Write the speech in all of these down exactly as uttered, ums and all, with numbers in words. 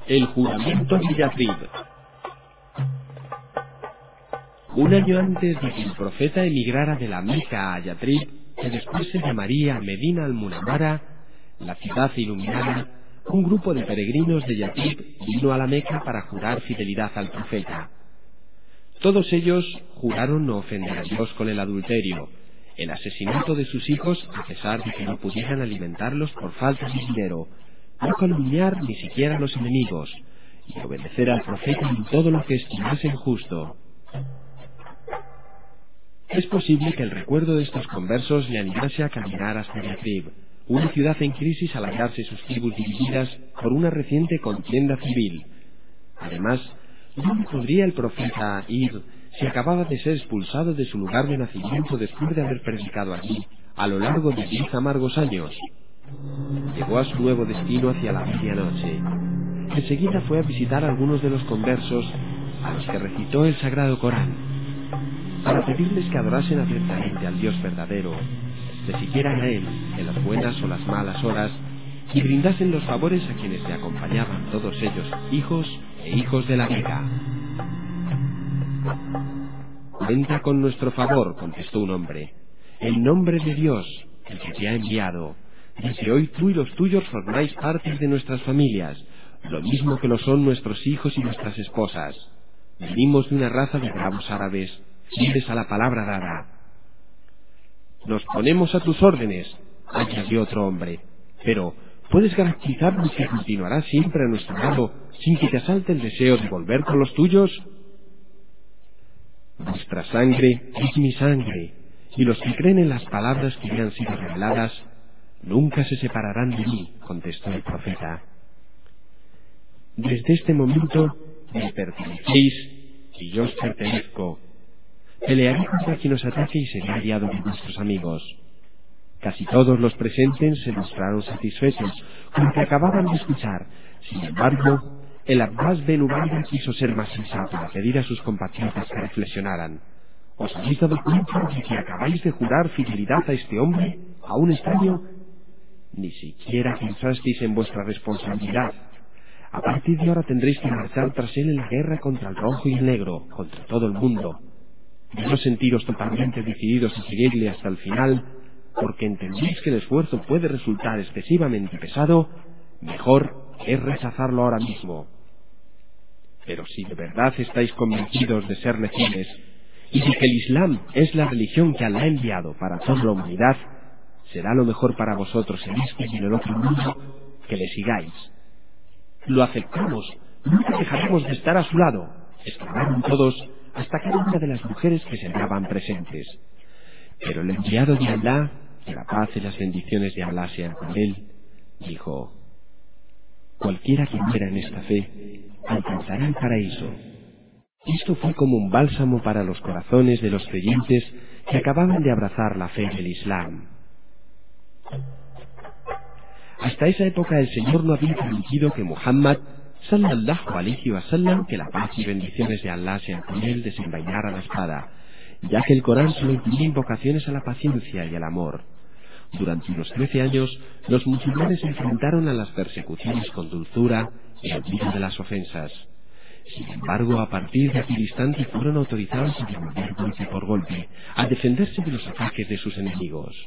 El juramento de Yatrib. Un año antes de que el profeta emigrara de la Meca a Yatrib, que después se llamaría Medina al-Munawwara, la ciudad iluminada, un grupo de peregrinos de Yatrib vino a la Meca para jurar fidelidad al profeta. Todos ellos juraron no ofender a Dios con el adulterio, el asesinato de sus hijos a pesar de que no pudieran alimentarlos por falta de dinero, no calumniar ni siquiera a los enemigos, y obedecer al profeta en todo lo que estimasen justo. Es posible que el recuerdo de estos conversos le animase a caminar hasta Yatrib, una ciudad en crisis al hallarse sus tribus divididas por una reciente contienda civil. Además, ¿dónde podría el profeta ir si acababa de ser expulsado de su lugar de nacimiento después de haber predicado allí a lo largo de diez amargos años? Llegó a su nuevo destino hacia la medianoche. Enseguida fue a visitar a algunos de los conversos a los que recitó el Sagrado Corán, para pedirles que adorasen abiertamente al Dios verdadero, le siguieran a Él en las buenas o las malas horas y brindasen los favores a quienes le acompañaban, todos ellos hijos e hijos de la Meca. Cuenta con nuestro favor, contestó un hombre, en nombre de Dios, el que te ha enviado. Desde hoy tú y los tuyos formáis parte de nuestras familias, lo mismo que lo son nuestros hijos y nuestras esposas. Venimos de una raza de bravos árabes, fieles a la palabra dada. Nos ponemos a tus órdenes, añadió otro hombre, pero ¿puedes garantizarnos que continuarás siempre a nuestro lado sin que te asalte el deseo de volver con los tuyos? Vuestra sangre es mi sangre, y los que creen en las palabras que me han sido reveladas nunca se separarán de mí, contestó el profeta. Desde este momento me pertenecéis y yo os pertenezco. Pelearé contra quien os ataque y seré aliado de vuestros amigos. Casi todos los presentes se mostraron satisfechos con lo que acababan de escuchar. Sin embargo, el Abbas ben Ubayda quiso ser más sensato y pedir a sus compatriotas que reflexionaran. ¿Os habéis dado cuenta de que acabáis de jurar fidelidad a este hombre, a un extraño? Ni siquiera pensasteis en vuestra responsabilidad. A partir de ahora tendréis que marchar tras él en la guerra contra el rojo y el negro, contra todo el mundo. De no sentiros totalmente decididos a seguirle hasta el final, porque entendéis que el esfuerzo puede resultar excesivamente pesado, mejor es rechazarlo ahora mismo. Pero si de verdad estáis convencidos de serle fieles, y de que el Islam es la religión que Allah ha enviado para toda la humanidad, será lo mejor para vosotros en este y en el otro mundo que le sigáis. Lo aceptamos, nunca dejaremos de estar a su lado, exclamaron todos, hasta cada una de las mujeres que se hallaban presentes. Pero el enviado de Allah, que la paz y las bendiciones de Allah sean con él, dijo: cualquiera que muera en esta fe alcanzará el paraíso. Esto fue como un bálsamo para los corazones de los creyentes que acababan de abrazar la fe del Islam. Hasta esa época el Señor no había permitido que Muhammad sallallahu alayhi wa sallam, que la paz y bendiciones de Allah sean con él, desenvainara la espada, ya que el Corán solo incluye invocaciones a la paciencia y al amor. Durante unos trece años, los musulmanes se enfrentaron a las persecuciones con dulzura y olvido de las ofensas. Sin embargo, a partir de aquel instante fueron autorizados a devolver golpe por golpe, a defenderse de los ataques de sus enemigos.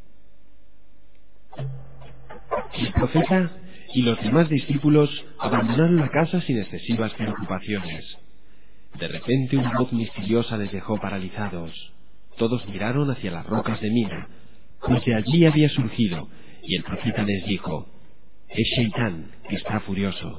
El profeta y los demás discípulos abandonaron la casa sin excesivas preocupaciones. De repente una voz misteriosa les dejó paralizados. Todos miraron hacia las rocas de Mina, pues de allí había surgido, y el profeta les dijo: es Shaitán, que está furioso.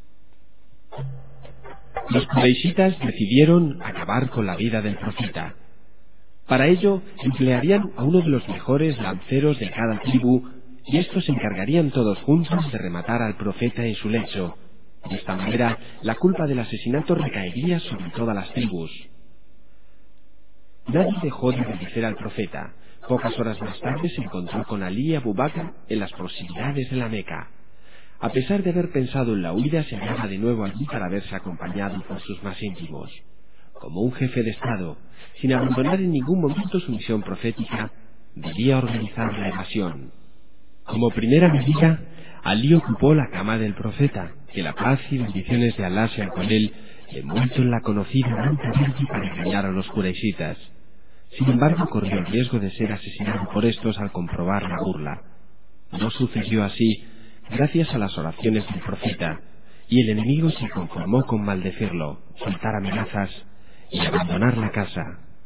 Los Quraishitas decidieron acabar con la vida del profeta. Para ello emplearían a uno de los mejores lanceros de cada tribu, y estos se encargarían todos juntos de rematar al profeta en su lecho. De esta manera, la culpa del asesinato recaería sobre todas las tribus. Nadie dejó de obedecer al profeta. Pocas horas más tarde se encontró con Ali y Abu Bakr en las proximidades de la Meca. A pesar de haber pensado en la huida, se hallaba de nuevo allí para verse acompañado por sus más íntimos. Como un jefe de Estado, sin abandonar en ningún momento su misión profética, debía organizar la evasión. Como primera medida, Alí ocupó la cama del profeta, que la paz y bendiciones de Alá sean con él, envuelto en la conocida manta verde para engañar a los quraishitas. Sin embargo, corrió el riesgo de ser asesinado por estos al comprobar la burla. No sucedió así, gracias a las oraciones del profeta, y el enemigo se conformó con maldecirlo, soltar amenazas y abandonar la casa.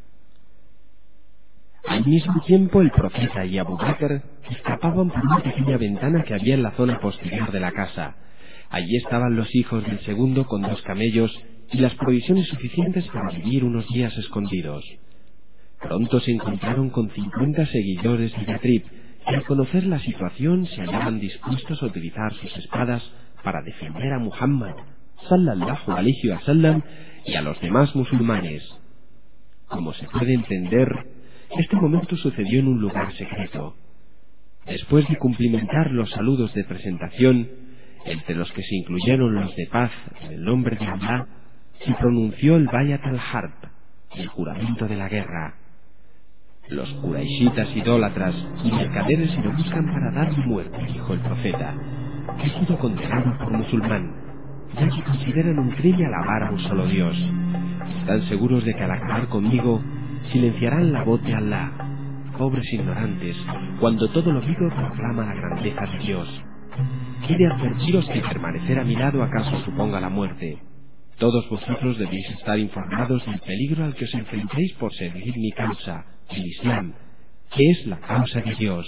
Al mismo tiempo, el profeta y Abu Bakr escapaban por una pequeña ventana que había en la zona posterior de la casa. Allí estaban los hijos del segundo con dos camellos y las provisiones suficientes para vivir unos días escondidos. Pronto se encontraron con cincuenta seguidores de Yatrib, que al conocer la situación se hallaban dispuestos a utilizar sus espadas para defender a Muhammad sallallahu alayhi wa sallam y a los demás musulmanes. Como se puede entender, este momento sucedió en un lugar secreto. Después de cumplimentar los saludos de presentación, entre los que se incluyeron los de paz en el nombre de Allah, se pronunció el Bayat al-Harb, el juramento de la guerra. Los quraishitas idólatras y mercaderes se lo buscan para darle muerte, dijo el profeta. He sido condenado por musulmán, ya que consideran un crimen alabar a un solo Dios. Están seguros de que al acabar conmigo silenciarán la voz de Allah. Pobres ignorantes, cuando todo lo oído proclama la grandeza de Dios. Quiere advertiros que permanecer a mi lado acaso suponga la muerte. Todos vosotros debéis estar informados del peligro al que os enfrentéis por seguir mi causa, el Islam, que es la causa de Dios.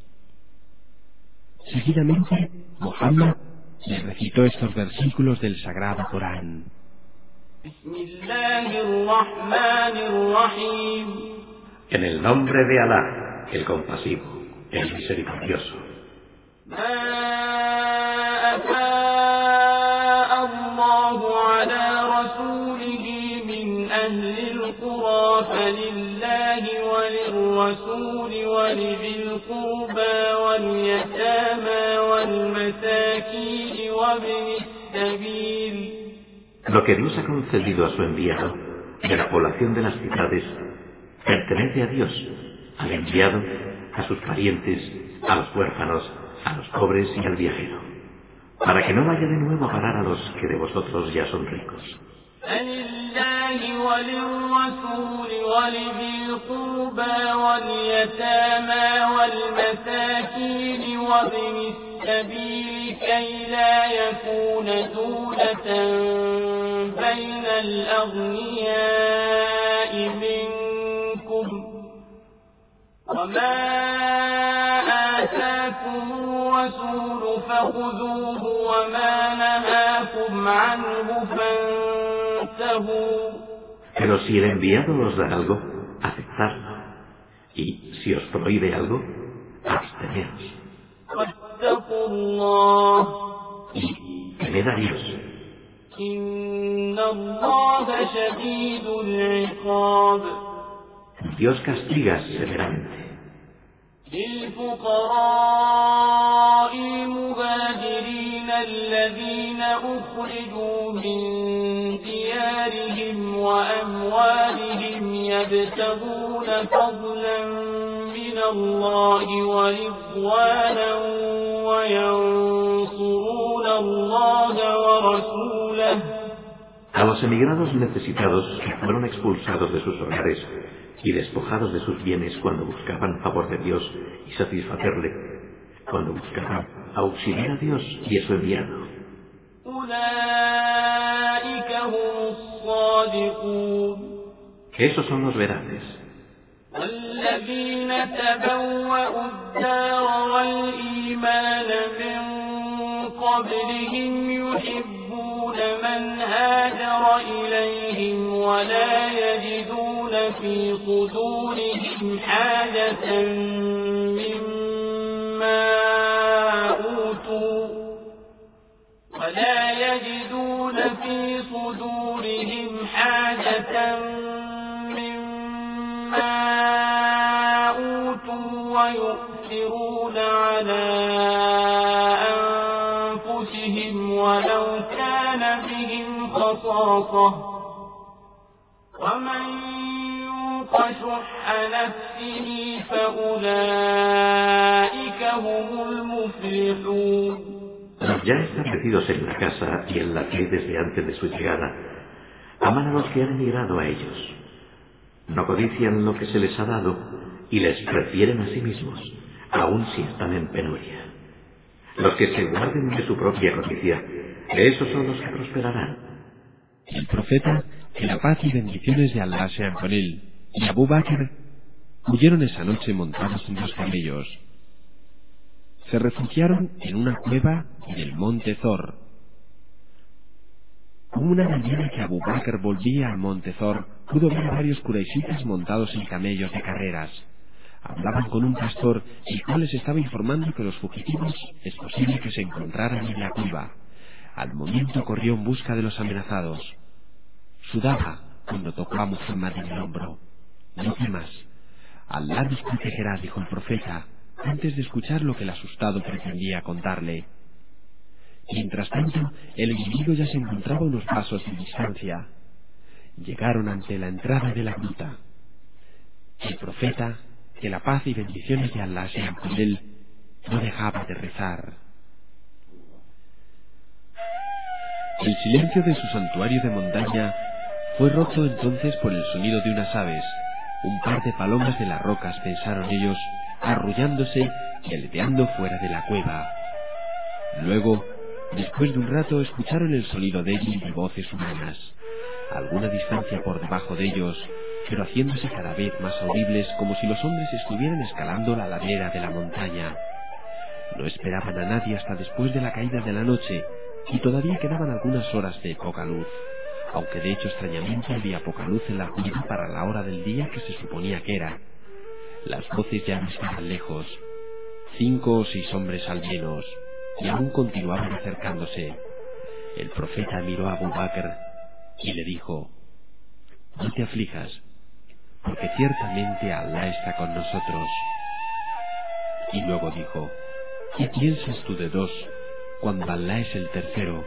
Seguidamente, Muhammad le recitó estos versículos del Sagrado Corán. En el nombre de Alá, el compasivo, el misericordioso. فلله وللرسول ولذي القربى واليتامى والمساكين وابن السبيل. Lo que Dios ha concedido a su enviado de la población de las ciudades pertenece a Dios, al enviado, a sus parientes, a los huérfanos, a los pobres y al viajero, para que no vaya de nuevo a parar a los que de vosotros ya son ricos. فلله وللرسول ولذي القربى واليتامى والمساكين وابن السبيل كي لا يكون دولة بين الأغنياء منكم وما آتاكم الرسول فخذوه وما نهاكم عنه فانتهوا. Pero si el enviado os da algo, aceptadlo. Y si os prohíbe algo, absteneos. Y temed a Dios. Dios castiga severamente. للفقراء المهاجرين الذين أخرجوا من ديارهم وأموالهم يبتغون فضلا من الله ورضوانا وينصرون الله ورسوله. A los emigrados necesitados que fueron expulsados de sus hogares y despojados de sus bienes cuando buscaban favor de Dios y satisfacerle, cuando buscaban auxiliar a Dios y a su enviado. Esos son los veraces. والذين تبوأوا الدار والإيمان من قبلهم يحبون من هاجر إليهم ولا يجدون في صدورهم حاجة مما أوتوا ولا يجدون في صدورهم حاجة مما أوتوا ويؤثرون على أنفسهم ولو كان بهم خصاصة ومن يوق يوق شح نفسه فأولئك هم المفلحون. Los ya establecidos en la casa y en la fe desde antes de su llegada, aman a los que han emigrado a ellos. No codician lo que se les ha dado y les prefieren a sí mismos, aun si están en penuria. Los que se guarden de su propia codicia, esos son los que prosperarán. El profeta, que la paz y bendiciones de Allah sean con él, y Abu Bakr huyeron esa noche montados en dos camellos. Se refugiaron en una cueva en el monte Zor. Una mañana que Abu Bakr volvía al monte Zor, pudo ver a varios quraishitas montados en camellos de carreras. Hablaban con un pastor, el cual les estaba informando que los fugitivos es posible que se encontraran en la cueva. Al momento corrió en busca de los amenazados. Sudaba cuando tocó a Muhammad en el hombro. No temas, Allah nos protegerá, dijo el profeta, antes de escuchar lo que el asustado pretendía contarle. Mientras tanto, el enemigo ya se encontraba a unos pasos de distancia. Llegaron ante la entrada de la gruta. El profeta, que la paz y bendiciones de Allah sean con él, no dejaba de rezar. El silencio de su santuario de montaña fue roto entonces por el sonido de unas aves. Un par de palomas de las rocas, pensaron ellos, arrullándose y aleteando fuera de la cueva. Luego, después de un rato, escucharon el sonido débil de voces humanas, a alguna distancia por debajo de ellos, pero haciéndose cada vez más audibles, como si los hombres estuvieran escalando la ladera de la montaña. No esperaban a nadie hasta después de la caída de la noche, y todavía quedaban algunas horas de poca luz, aunque de hecho extrañamente había poca luz en la cueva para la hora del día que se suponía que era. Las voces ya no estaban lejos, cinco o seis hombres al menos, y aún continuaban acercándose. El profeta miró a Abu Bakr y le dijo: no te aflijas, porque ciertamente Allah está con nosotros. Y luego dijo: ¿qué piensas tú de dos cuando Allah es el tercero?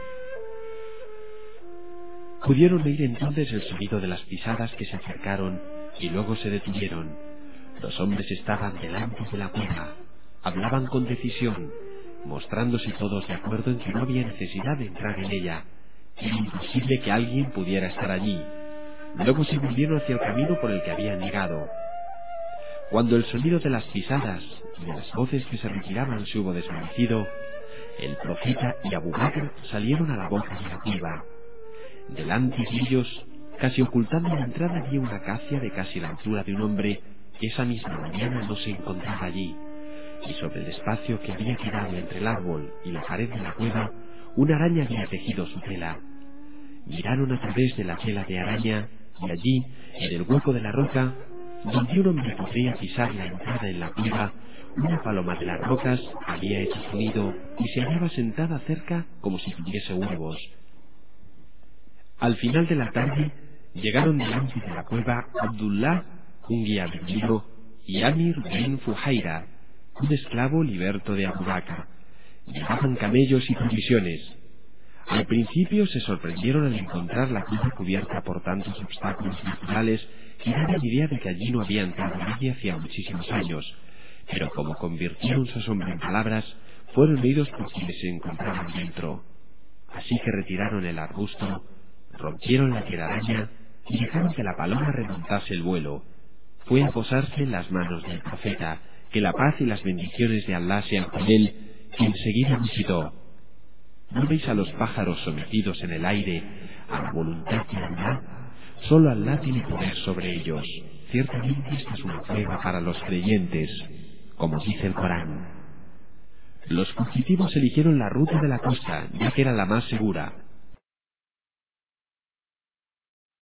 Pudieron oír entonces el sonido de las pisadas que se acercaron y luego se detuvieron. Los hombres estaban delante de la cueva, hablaban con decisión, mostrándose todos de acuerdo en que no había necesidad de entrar en ella. Era imposible que alguien pudiera estar allí. Luego se volvieron hacia el camino por el que habían llegado. Cuando el sonido de las pisadas y de las voces que se retiraban se hubo desvanecido, el profeta y Abu Bakr salieron a la boca de la cueva. Delante de ellos, casi ocultando la entrada, había una acacia de casi la altura de un hombre que esa misma mañana no se encontraba allí, y sobre el espacio que había quedado entre el árbol y la pared de la cueva, una araña había tejido su tela. Miraron a través de la tela de araña, y allí, en el hueco de la roca, donde un hombre podría pisar la entrada en la cueva, una paloma de las rocas había hecho su nido y se hallaba sentada cerca como si tuviese huevos. Al final de la tarde, llegaron delante de la cueva Abdullah, un guía beduino, y Amir bin Fuhaira, un esclavo liberto de Abu Bakr. Llevaban camellos y provisiones. Al principio se sorprendieron al encontrar la cueva cubierta por tantos obstáculos naturales y daban idea de que allí no había entrado nadie hacía muchísimos años, pero como convirtieron su asombro en palabras, fueron oídos por quienes se encontraban dentro. Así que retiraron el arbusto, rompieron la telaraña y dejaron que la paloma remontase el vuelo. Fue a posarse en las manos del profeta, que la paz y las bendiciones de Allah sean con él, y enseguida visitó. ¿No veis a los pájaros sometidos en el aire a la voluntad de Allah? Solo Allah tiene poder sobre ellos. Ciertamente esta es una prueba para los creyentes, como dice el Corán. Los fugitivos eligieron la ruta de la costa, ya que era la más segura.